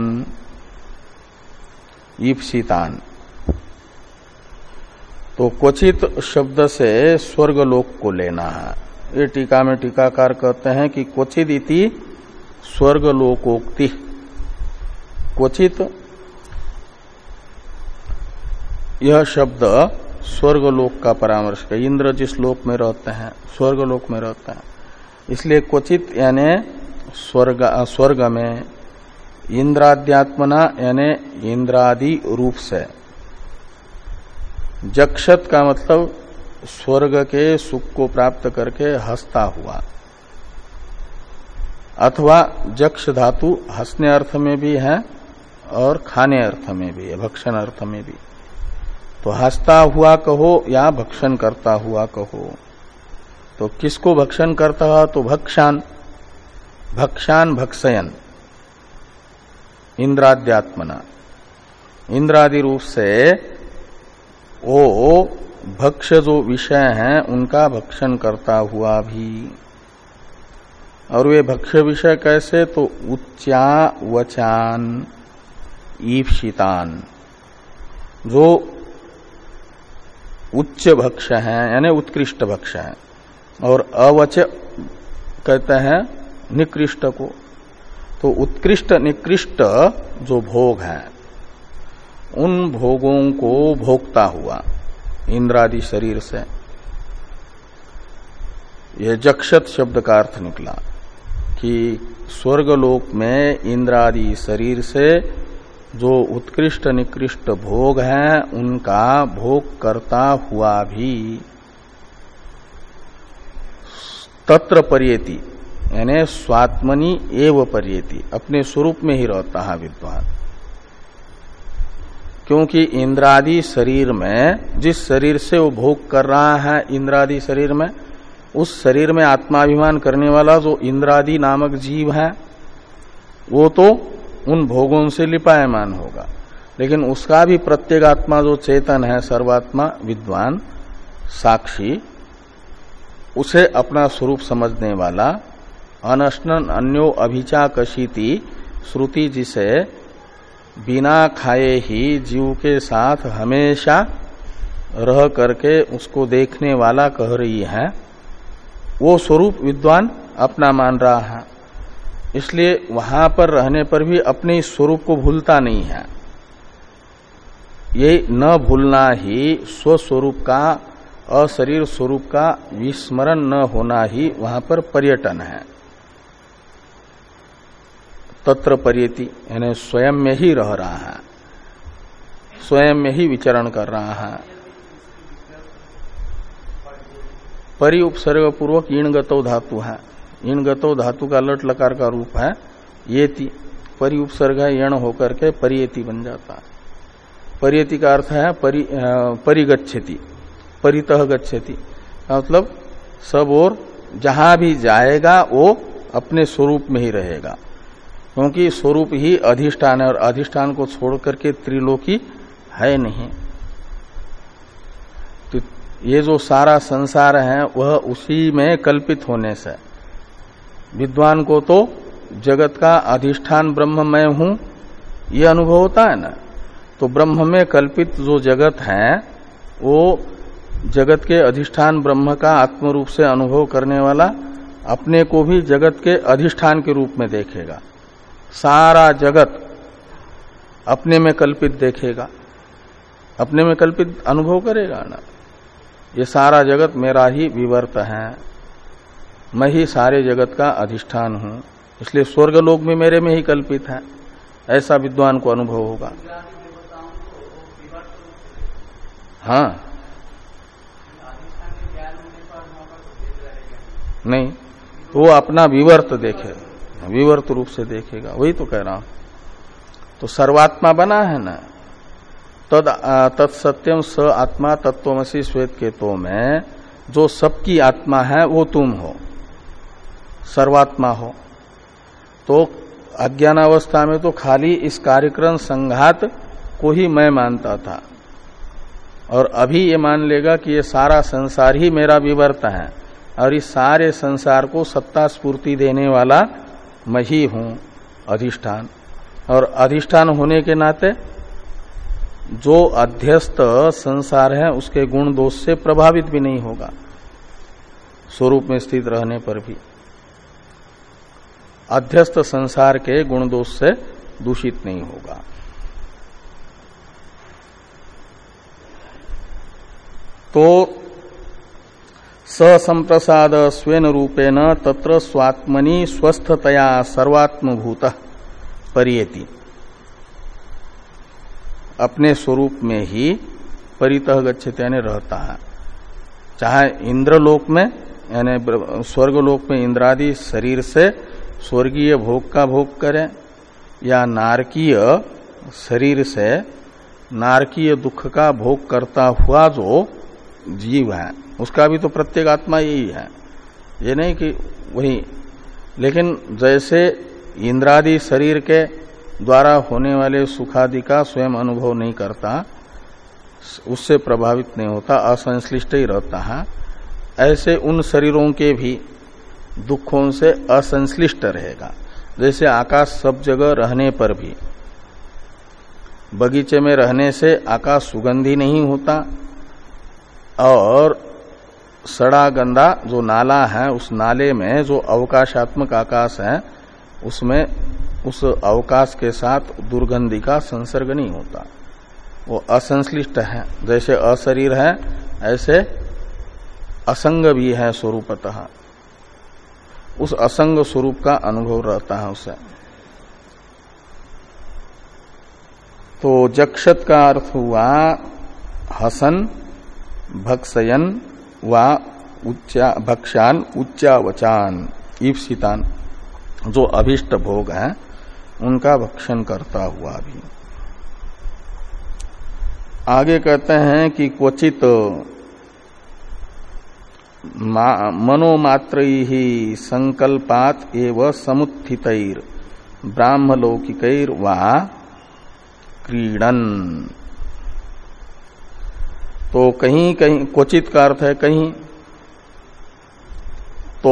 ईप्सितान। तो क्वचित शब्द से स्वर्गलोक को लेना है। ये टीका में टीकाकार कहते हैं कि क्वचित इति स्वर्गलोकोक्ति। क्वचित यह शब्द स्वर्गलोक का परामर्श है। इंद्र जिस लोक में रहते हैं स्वर्गलोक में रहते हैं, इसलिए क्वचित यानी स्वर्ग स्वर्ग में, इंद्राद्यात्मना यानी इंद्रादि रूप से, जक्षत का मतलब स्वर्ग के सुख को प्राप्त करके हंसता हुआ, अथवा जक्ष धातु हंसने अर्थ में भी है और खाने अर्थ में भी है, भक्षण अर्थ में भी। तो हंसता हुआ कहो या भक्षण करता हुआ कहो। तो किसको भक्षण करता हुआ? तो भक्षान, भक्षान भक्षयन इंद्राद्यात्मना, इंद्रादि रूप से वो भक्ष जो विषय हैं उनका भक्षण करता हुआ भी। और वे भक्ष्य विषय कैसे? तो उच्चा वचान ईप्सितान, जो उच्च भक्ष हैं यानी उत्कृष्ट भक्ष हैं, और अवच कहते हैं निकृष्ट को। तो उत्कृष्ट निकृष्ट जो भोग हैं उन भोगों को भोगता हुआ इंद्रादि शरीर से, यह जक्षत शब्द का अर्थ निकला कि स्वर्गलोक में इंद्रादि शरीर से जो उत्कृष्ट निकृष्ट भोग हैं उनका भोग करता हुआ भी तत्र पर्येति यानी स्वात्मनि एव पर्येति, अपने स्वरूप में ही रहता है विद्वान। क्योंकि इंद्रादि शरीर में, जिस शरीर से वो भोग कर रहा है इंद्रादि शरीर में, उस शरीर में आत्माभिमान करने वाला जो इंद्रादि नामक जीव है वो तो उन भोगों से लिपायमान होगा, लेकिन उसका भी प्रत्येगात्मा जो चेतन है सर्वात्मा विद्वान साक्षी, उसे अपना स्वरूप समझने वाला अनशनन अन्यो अभिचाकशीति श्रुति जिसे बिना खाए ही जीव के साथ हमेशा रह करके उसको देखने वाला कह रही है, वो स्वरूप विद्वान अपना मान रहा है। इसलिए वहां पर रहने पर भी अपने स्वरूप को भूलता नहीं है। ये न भूलना ही स्वस्वरूप का, अशरीर स्वरूप का विस्मरण न होना ही वहां पर पर्यटन है। तत्र पर्येति, यानी स्वयं में ही रह रहा है, स्वयं में ही विचरण कर रहा है। परि उपसर्ग पूर्वक ईण गतो धातु है, ईण गतो धातु का लट लकार का रूप है येति, परि उपसर्ग है यण होकर के परियेति बन जाता है। परियेति का अर्थ है परि परिगच्छति, परितः गच्छति, मतलब सब और जहां भी जाएगा वो अपने स्वरूप में ही रहेगा, क्योंकि स्वरूप ही अधिष्ठान है और अधिष्ठान को छोड़ करके त्रिलोकी है नहीं। तो ये जो सारा संसार है वह उसी में कल्पित होने से विद्वान को तो जगत का अधिष्ठान ब्रह्म मैं हूं ये अनुभव होता है ना। तो ब्रह्म में कल्पित जो जगत है वो जगत के अधिष्ठान ब्रह्म का आत्म रूप से अनुभव करने वाला अपने को भी जगत के अधिष्ठान के रूप में देखेगा, सारा जगत अपने में कल्पित देखेगा, अपने में कल्पित अनुभव करेगा ना। ये सारा जगत मेरा ही विवर्त है, मैं ही सारे जगत का अधिष्ठान हूं, इसलिए स्वर्ग लोक में मेरे में ही कल्पित है, ऐसा विद्वान को अनुभव होगा। हाँ नहीं, तो वो अपना विवर्त देखेगा, विवर्त रूप से देखेगा, वही तो कह रहा हूं। तो सर्वात्मा बना है ना, तद तत्सत्यम स आत्मा तत्वमसि श्वेत केतो में जो सबकी आत्मा है वो तुम हो, सर्वात्मा हो। तो अज्ञानावस्था में तो खाली इस कार्यक्रम संघात को ही मैं मानता था, और अभी ये मान लेगा कि ये सारा संसार ही मेरा विवर्त है और इस सारे संसार को सत्ता स्फूर्ति देने वाला मैं ही हूं, अधिष्ठान। और अधिष्ठान होने के नाते जो अध्यस्त संसार है उसके गुण दोष से प्रभावित भी नहीं होगा, स्वरूप में स्थित रहने पर भी अध्यस्त संसार के गुण दोष से दूषित नहीं होगा। तो ससंप्रसाद स्वेन रूपेण तत्र स्वात्मनि स्वस्थतया सर्वात्मभूत परियेति, अपने स्वरूप में ही परितः गच्छति यानी रहता है। चाहे इंद्रलोक में यानी स्वर्गलोक में इंद्रादि शरीर से स्वर्गीय भोग का भोग करे, या नारकीय शरीर से नारकीय दुख का भोग करता हुआ जो जीव है उसका भी तो प्रत्येक आत्मा यही है, ये नहीं कि वही। लेकिन जैसे इंद्रादि शरीर के द्वारा होने वाले सुखादि का स्वयं अनुभव नहीं करता, उससे प्रभावित नहीं होता, असंश्लिष्ट ही रहता है, ऐसे उन शरीरों के भी दुखों से असंश्लिष्ट रहेगा। जैसे आकाश सब जगह रहने पर भी, बगीचे में रहने से आकाश सुगंधी नहीं होता, और सड़ा गंदा जो नाला है उस नाले में जो अवकाशात्मक आकाश है उसमें उस अवकाश के साथ दुर्गंधि का संसर्ग नहीं होता, वो असंश्लिष्ट है। जैसे अशरीर है ऐसे असंग भी है स्वरूपतः, उस असंग स्वरूप का अनुभव रहता है उसे। तो जक्षत का अर्थ हुआ हसन भक्षयन व उच्चा भक्षान उच्चावचान ईप्सितान, जो अभिष्ट भोग है उनका भक्षण करता हुआ भी। आगे कहते हैं कि क्वचित मनोमात्र ही संकल्पात एव समुत्थितैर ब्राह्मलौकिकैर वा क्रीडन। तो कहीं कहीं क्वचित का अर्थ है कहीं, तो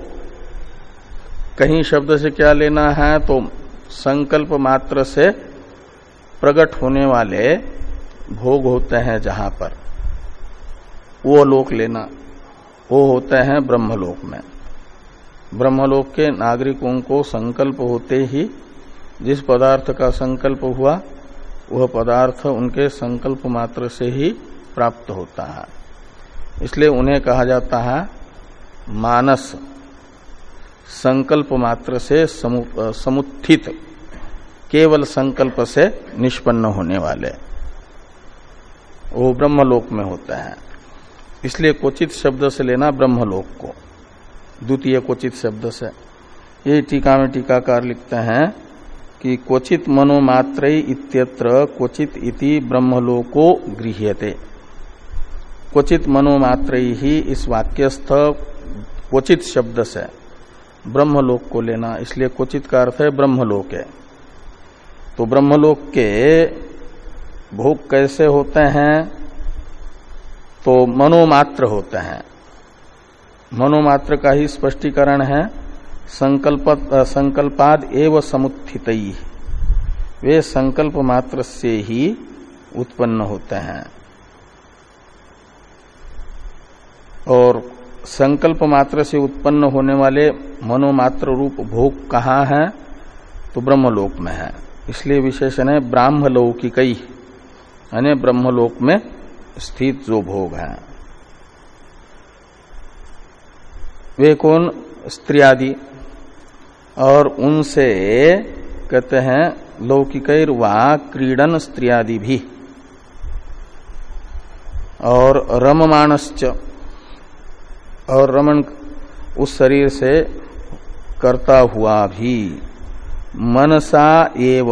कहीं शब्द से क्या लेना है, तो संकल्प मात्र से प्रकट होने वाले भोग होते हैं जहां पर, वो लोक लेना, वो होते हैं ब्रह्मलोक में। ब्रह्मलोक के नागरिकों को संकल्प होते ही जिस पदार्थ का संकल्प हुआ वह पदार्थ उनके संकल्प मात्र से ही प्राप्त होता है, इसलिए उन्हें कहा जाता है मानस, संकल्प मात्र से समु, समुत्थित केवल संकल्प से निष्पन्न होने वाले, वो ब्रह्मलोक में होते हैं। इसलिए क्वचित शब्द से लेना ब्रह्मलोक को, द्वितीय क्वचित शब्द से। ये टीका में टीकाकार लिखते हैं कि क्वचित मनोमात्रई इत्यत्र क्वचित इति ब्रह्मलोको गृह्यते। क्वचित मनोमात्रई ही इस वाक्यस्थ क्वचित शब्द से ब्रह्मलोक को लेना, इसलिए क्वचित का अर्थ है ब्रह्मलोक है। तो ब्रह्मलोक के भोग कैसे होते हैं? तो मनोमात्र होते हैं। मनोमात्र का ही स्पष्टीकरण है संकल्प संकल्पाद एव समुत्थितई, वे संकल्प मात्र से ही उत्पन्न होते हैं। और संकल्प मात्र से उत्पन्न होने वाले मनोमात्र रूप भोग कहाँ है? तो ब्रह्मलोक में है। इसलिए विशेषण है ब्राह्मलौकिकई, यानी ब्रह्मलोक में स्थित जो भोग हैं। वे कौन? स्त्रियादि। और उनसे कहते हैं लौकिकैर वा क्रीडन स्त्रियादि भी, और रममाणश्च, और रमण उस शरीर से करता हुआ भी, मनसा एव,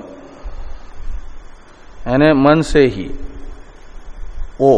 यानी मन से ही, वो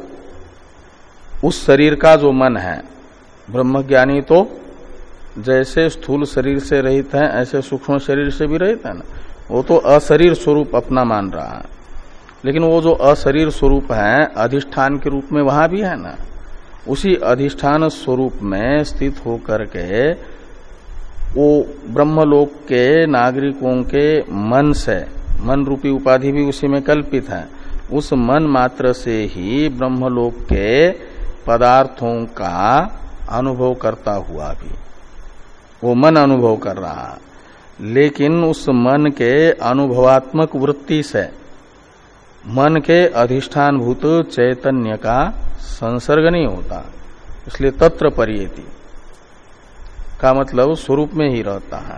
उस शरीर का जो मन है। ब्रह्मज्ञानी तो जैसे स्थूल शरीर से रहित है ऐसे सूक्ष्म शरीर से भी रहित है ना, वो तो अशरीर स्वरूप अपना मान रहा है। लेकिन वो जो अशरीर स्वरूप है अधिष्ठान के रूप में वहां भी है ना, उसी अधिष्ठान स्वरूप में स्थित होकर के वो ब्रह्मलोक के नागरिकों के मन से, मन रूपी उपाधि भी उसी में कल्पित है, उस मन मात्र से ही ब्रह्मलोक के पदार्थों का अनुभव करता हुआ भी वो मन अनुभव कर रहा है। लेकिन उस मन के अनुभवात्मक वृत्ति से मन के अधिष्ठानभूत चैतन्य का संसर्ग नहीं होता, इसलिए तत्र परियेति का मतलब स्वरूप में ही रहता है।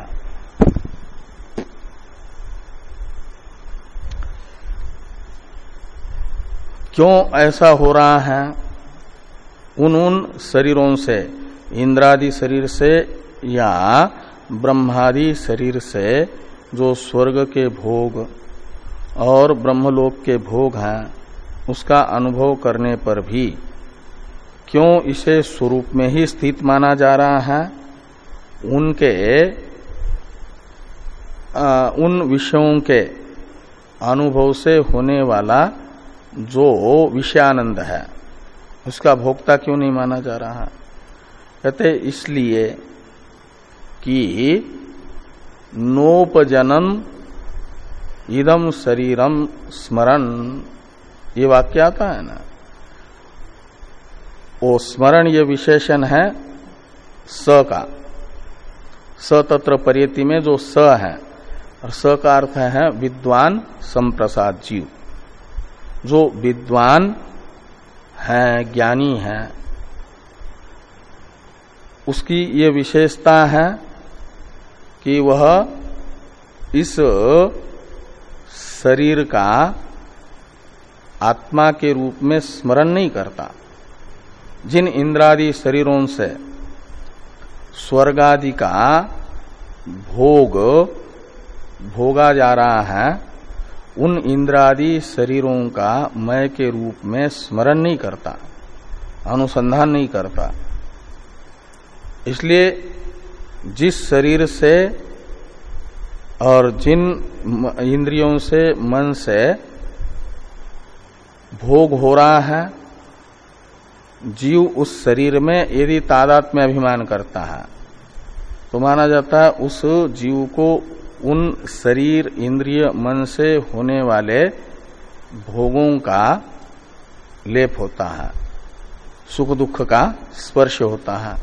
क्यों ऐसा हो रहा है? उन उन शरीरों से, इंद्रादि शरीर से या ब्रह्मादि शरीर से जो स्वर्ग के भोग और ब्रह्मलोक के भोग हैं, उसका अनुभव करने पर भी क्यों इसे स्वरूप में ही स्थित माना जा रहा है? उनके आ, उन विषयों के अनुभव से होने वाला जो विषयानंद है उसका भोक्ता क्यों नहीं माना जा रहा है? कहते इसलिए कि नोपजनन इदम शरीरम स्मरण, ये वाक्य आता है ना, वो स्मरण ये विशेषण है स का। स तत्र परियति में जो स है, और स का अर्थ है विद्वान संप्रसाद जीव। जो विद्वान है, ज्ञानी है, उसकी ये विशेषता है कि वह इस शरीर का आत्मा के रूप में स्मरण नहीं करता। जिन इंद्रादि शरीरों से स्वर्गादि का भोग भोगा जा रहा है, उन इंद्रादि शरीरों का मैं के रूप में स्मरण नहीं करता, अनुसंधान नहीं करता। इसलिए जिस शरीर से और जिन इंद्रियों से, मन से भोग हो रहा है, जीव उस शरीर में यदि तादात्म्य अभिमान करता है तो माना जाता है उस जीव को उन शरीर, इंद्रिय, मन से होने वाले भोगों का लेप होता है, सुख दुख का स्पर्श होता है।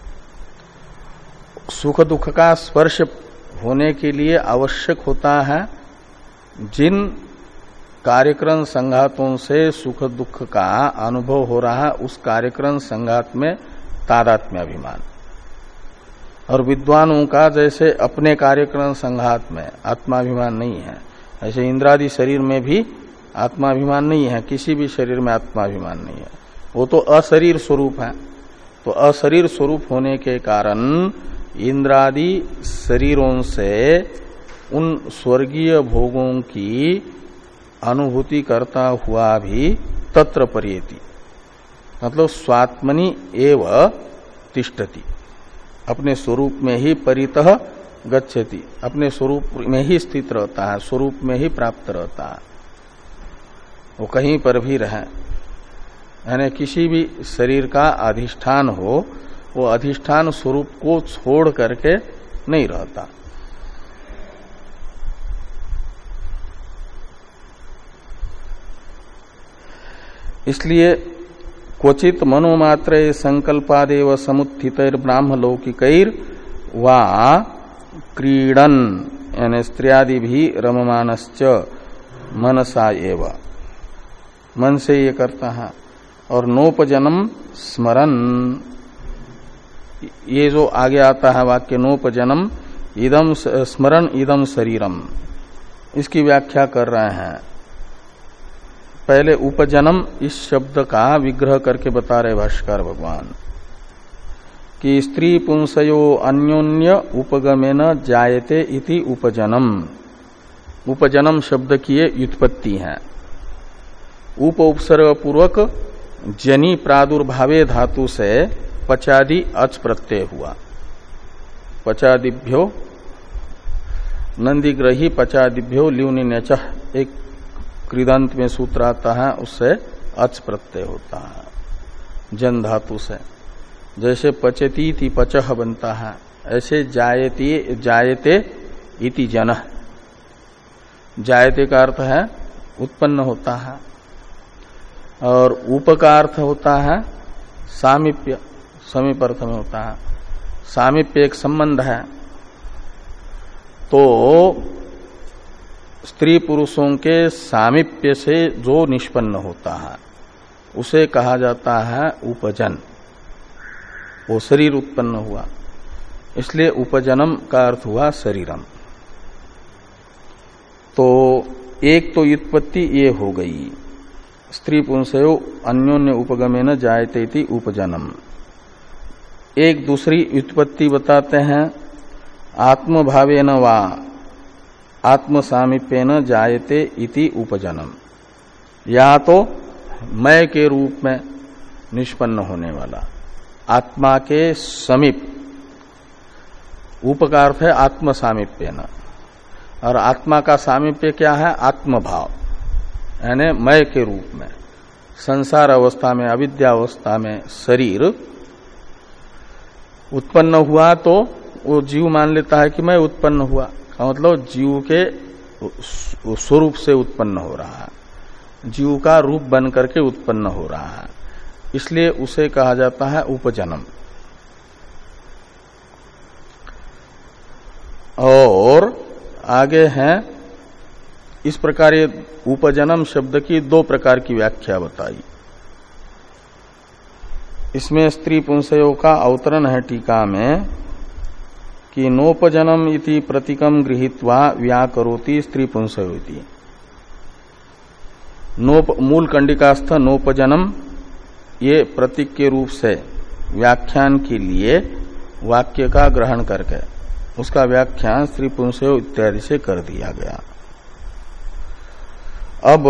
सुख दुख का स्पर्श होने के लिए आवश्यक होता है जिन कार्यक्रम संघातों से सुख दुख का अनुभव हो रहा है, उस कार्यक्रम संघात में तादात्म्य अभिमान। और विद्वानों का जैसे अपने कार्यक्रम संघात में आत्माभिमान नहीं है, ऐसे इंद्रादि शरीर में भी आत्माभिमान नहीं है, किसी भी शरीर में आत्माभिमान नहीं है, वो तो अशरीर स्वरूप है। तो अशरीर स्वरूप होने के कारण इंद्रादि शरीरों से उन स्वर्गीय भोगों की अनुभूति करता हुआ भी तत्र पर्येति, मतलब स्वात्मनि एव तिष्ठति, अपने स्वरूप में ही परितः गच्छति, अपने स्वरूप में ही स्थित रहता है, स्वरूप में ही प्राप्त रहता है, वो कहीं पर भी रहे, यानी किसी भी शरीर का अधिष्ठान हो, वो अधिष्ठान स्वरूप को छोड़ करके नहीं रहता। इसलिए क्वचित मनोमात्र संकल्पादेव समुत्थितर ब्राह्म लौकिकैर वा क्रीडन यानी स्त्रियादि भी रममानश्च मनसा एव, मन से ये करता है। और नोपजनम स्मरन, ये जो आगे आता है वाक्य नोपजनम इदम स्मरन इदम शरीरम, इसकी व्याख्या कर रहे हैं। पहले उपजनम इस शब्द का विग्रह करके बता रहे भाष्कर भगवान कि स्त्री पुंसयो अन्योन्य उपगमेन जायते इति उपजनम। उपजनम शब्द की ये व्युत्पत्ति है। उप उपसर्ग पूर्वक जनी प्रादुर्भावे धातु से पचादि अच प्रत्यय हुआ। पचादिभ्यो नंदिग्रही पचादिभ्यो ल्यूनि नचः, एक कृदंत में सूत्र आता है, उससे अच प्रत्यय होता है जन धातु से। जैसे पचती थी पचह बनता है, ऐसे जायते जायते इति जनः, जायते का अर्थ है उत्पन्न होता है, और उप का अर्थ होता है सामीप्य, समीप अर्थ में होता है। सामीप्य एक संबंध है, तो स्त्री पुरुषों के सामीप्य से जो निष्पन्न होता है उसे कहा जाता है उपजन, वो शरीर उत्पन्न हुआ, इसलिए उपजनम का अर्थ हुआ शरीरम। तो एक तो व्युत्पत्ति ये हो गई, स्त्री पुंसयो अन्योन्य उपगमेन जायते इति उपजनम। एक दूसरी व्युत्पत्ति बताते हैं, आत्मभावेन वा आत्म सामीप्येन जायते इति उपजनम, या तो मैं के रूप में निष्पन्न होने वाला, आत्मा के समीप, उप का अर्थ है आत्म सामीप्येन, और आत्मा का सामीप्य क्या है, आत्मभाव, यानी मैं के रूप में। संसार अवस्था में, अविद्या अवस्था में शरीर उत्पन्न हुआ तो वो जीव मान लेता है कि मैं उत्पन्न हुआ, का मतलब जीव के स्वरूप से उत्पन्न हो रहा है, जीव का रूप बन करके उत्पन्न हो रहा है, इसलिए उसे कहा जाता है उपजनम। और आगे हैं इस प्रकार ये उपजनम शब्द की दो प्रकार की व्याख्या बताई। इसमें स्त्री पुंसयों का अवतरण है टीका में कि नोपजनम इति प्रतीकम गृहीत्वा व्याकरोति स्त्री पुंसयोति। नोप मूल कंडिकास्थ नोपजनम ये प्रतीक के रूप से व्याख्यान के लिए वाक्य का ग्रहण करके उसका व्याख्यान स्त्री पुंसयो इत्यादि से कर दिया गया। अब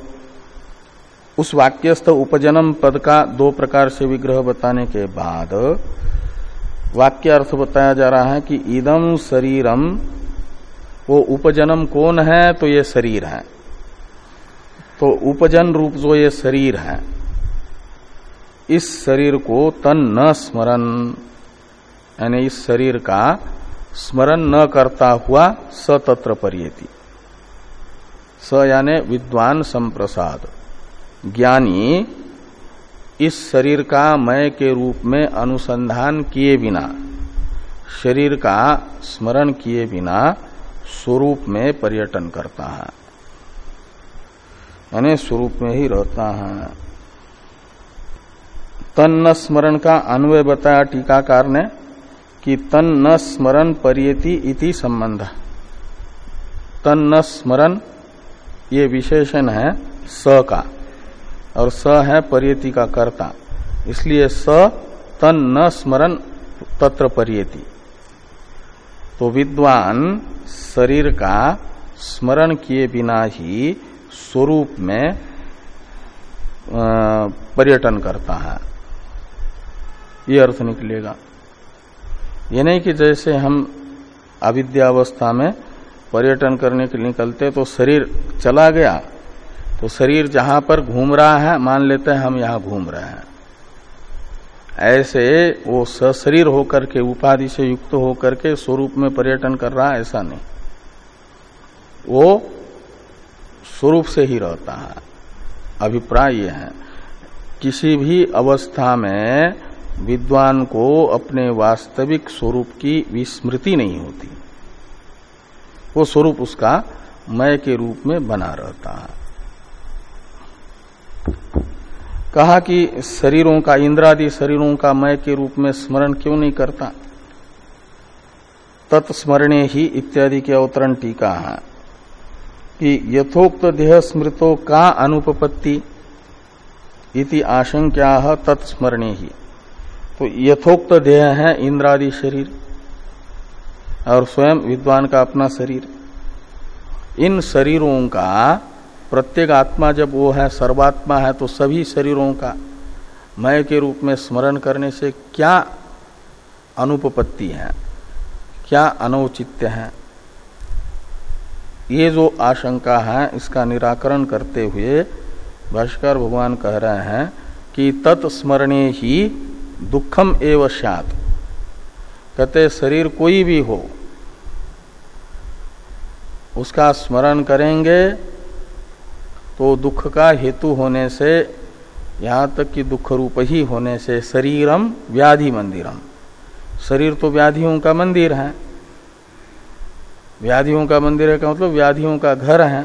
उस वाक्यस्थ उपजनम पद का दो प्रकार से विग्रह बताने के बाद वाक्य अर्थ बताया जा रहा है कि इदम शरीरम, वो उपजनम कौन है, तो ये शरीर है। तो उपजन रूप जो ये शरीर है, इस शरीर को तन न स्मरन, यानी इस शरीर का स्मरण न करता हुआ स तत्र पर्येति। स यानी विद्वान संप्रसाद, ज्ञानी इस शरीर का मैं के रूप में अनुसंधान किए बिना, शरीर का स्मरण किए बिना स्वरूप में पर्यटन करता है, यानी स्वरूप में ही रहता है। तन्न स्मरण का अन्वय बताया टीकाकार ने कि तन न स्मरण पर्येति इति संबंध। तन न स्मरण ये विशेषण है स का, और स है पर्येति का कर्ता, इसलिए स तन न स्मरण तत्र पर्येति। तो विद्वान शरीर का स्मरण किए बिना ही स्वरूप में पर्यटन करता है, ये अर्थ निकलेगा। ये नहीं कि जैसे हम अविद्यावस्था में पर्यटन करने के लिए निकलते तो शरीर चला गया, तो शरीर जहां पर घूम रहा है मान लेते हैं हम यहां घूम रहे हैं, ऐसे वो सशरीर होकर के उपाधि से युक्त होकर के स्वरूप में पर्यटन कर रहा है, ऐसा नहीं, वो स्वरूप से ही रहता है। अभिप्राय ये है किसी भी अवस्था में विद्वान को अपने वास्तविक स्वरूप की विस्मृति नहीं होती, वो स्वरूप उसका मय के रूप में बना रहता है। कहा कि शरीरों का, इंद्रादि शरीरों का मय के रूप में स्मरण क्यों नहीं करता? तत्स्मरणे ही इत्यादि के अवतरण टीका है कि यथोक्त देह स्मृतो का अनुपपत्ति इति आशंक्या तत्स्मरणे ही। तो यथोक्त देह है इंद्रादि शरीर और स्वयं विद्वान का अपना शरीर। इन शरीरों का प्रत्येक आत्मा जब वो है सर्वात्मा है तो सभी शरीरों का मय के रूप में स्मरण करने से क्या अनुपपत्ति है, क्या अनौचित्य है? ये जो आशंका है इसका निराकरण करते हुए भाष्कर भगवान कह रहे हैं कि तत्स्मरणे ही दुखम एव स्यात्। कहते शरीर कोई भी हो उसका स्मरण करेंगे तो दुख का हेतु होने से, यहां तक कि दुख रूप ही होने से, शरीरम व्याधि मंदिरम, शरीर तो व्याधियों का मंदिर है। व्याधियों का मंदिर है का मतलब व्याधियों का घर है,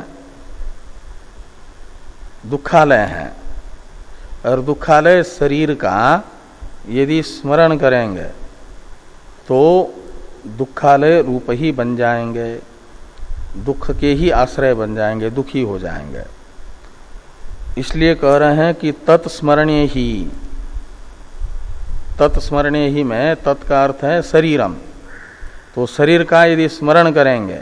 दुखालय है। और दुखालय शरीर का यदि स्मरण करेंगे तो दुखालय रूप ही बन जाएंगे, दुख के ही आश्रय बन जाएंगे, दुखी हो जाएंगे। इसलिए कह रहे हैं कि तत्स्मरणे ही, तत्स्मरणे ही में तत् का अर्थ है शरीरम, तो शरीर का यदि स्मरण करेंगे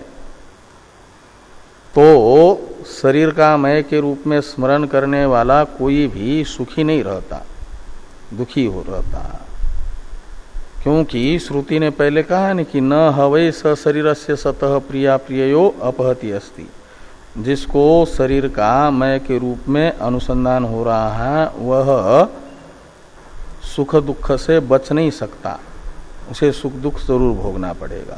तो शरीर का मय के रूप में स्मरण करने वाला कोई भी सुखी नहीं रहता, दुखी हो रहता। क्योंकि श्रुति ने पहले कहा न कि न हवै स शरीरस्य सतः प्रिया प्रियो अपहति अस्ति। जिसको शरीर का मय के रूप में अनुसंधान हो रहा है वह सुख दुख से बच नहीं सकता, उसे सुख दुख जरूर भोगना पड़ेगा।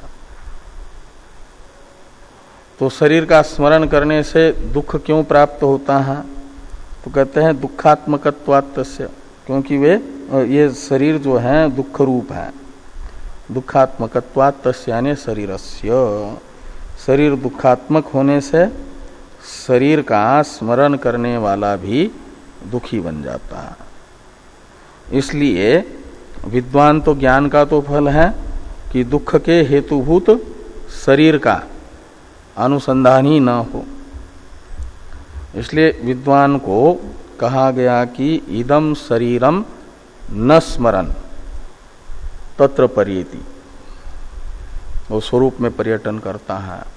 तो शरीर का स्मरण करने से दुख क्यों प्राप्त होता है? तो कहते हैं दुखात्मकत्वात्तस्य, क्योंकि वे ये शरीर जो है दुख रूप है। दुखात्मकत्वात्तस्य यानी शरीरस्य, शरीर दुखात्मक होने से शरीर का स्मरण करने वाला भी दुखी बन जाता है। इसलिए विद्वान तो ज्ञान का तो फल है कि दुख के हेतुभूत शरीर का अनुसंधान ही न हो। इसलिए विद्वान को कहा गया कि इदम शरीरम न स्मरन तत्र पर्येति, वो स्वरूप में पर्यटन करता है।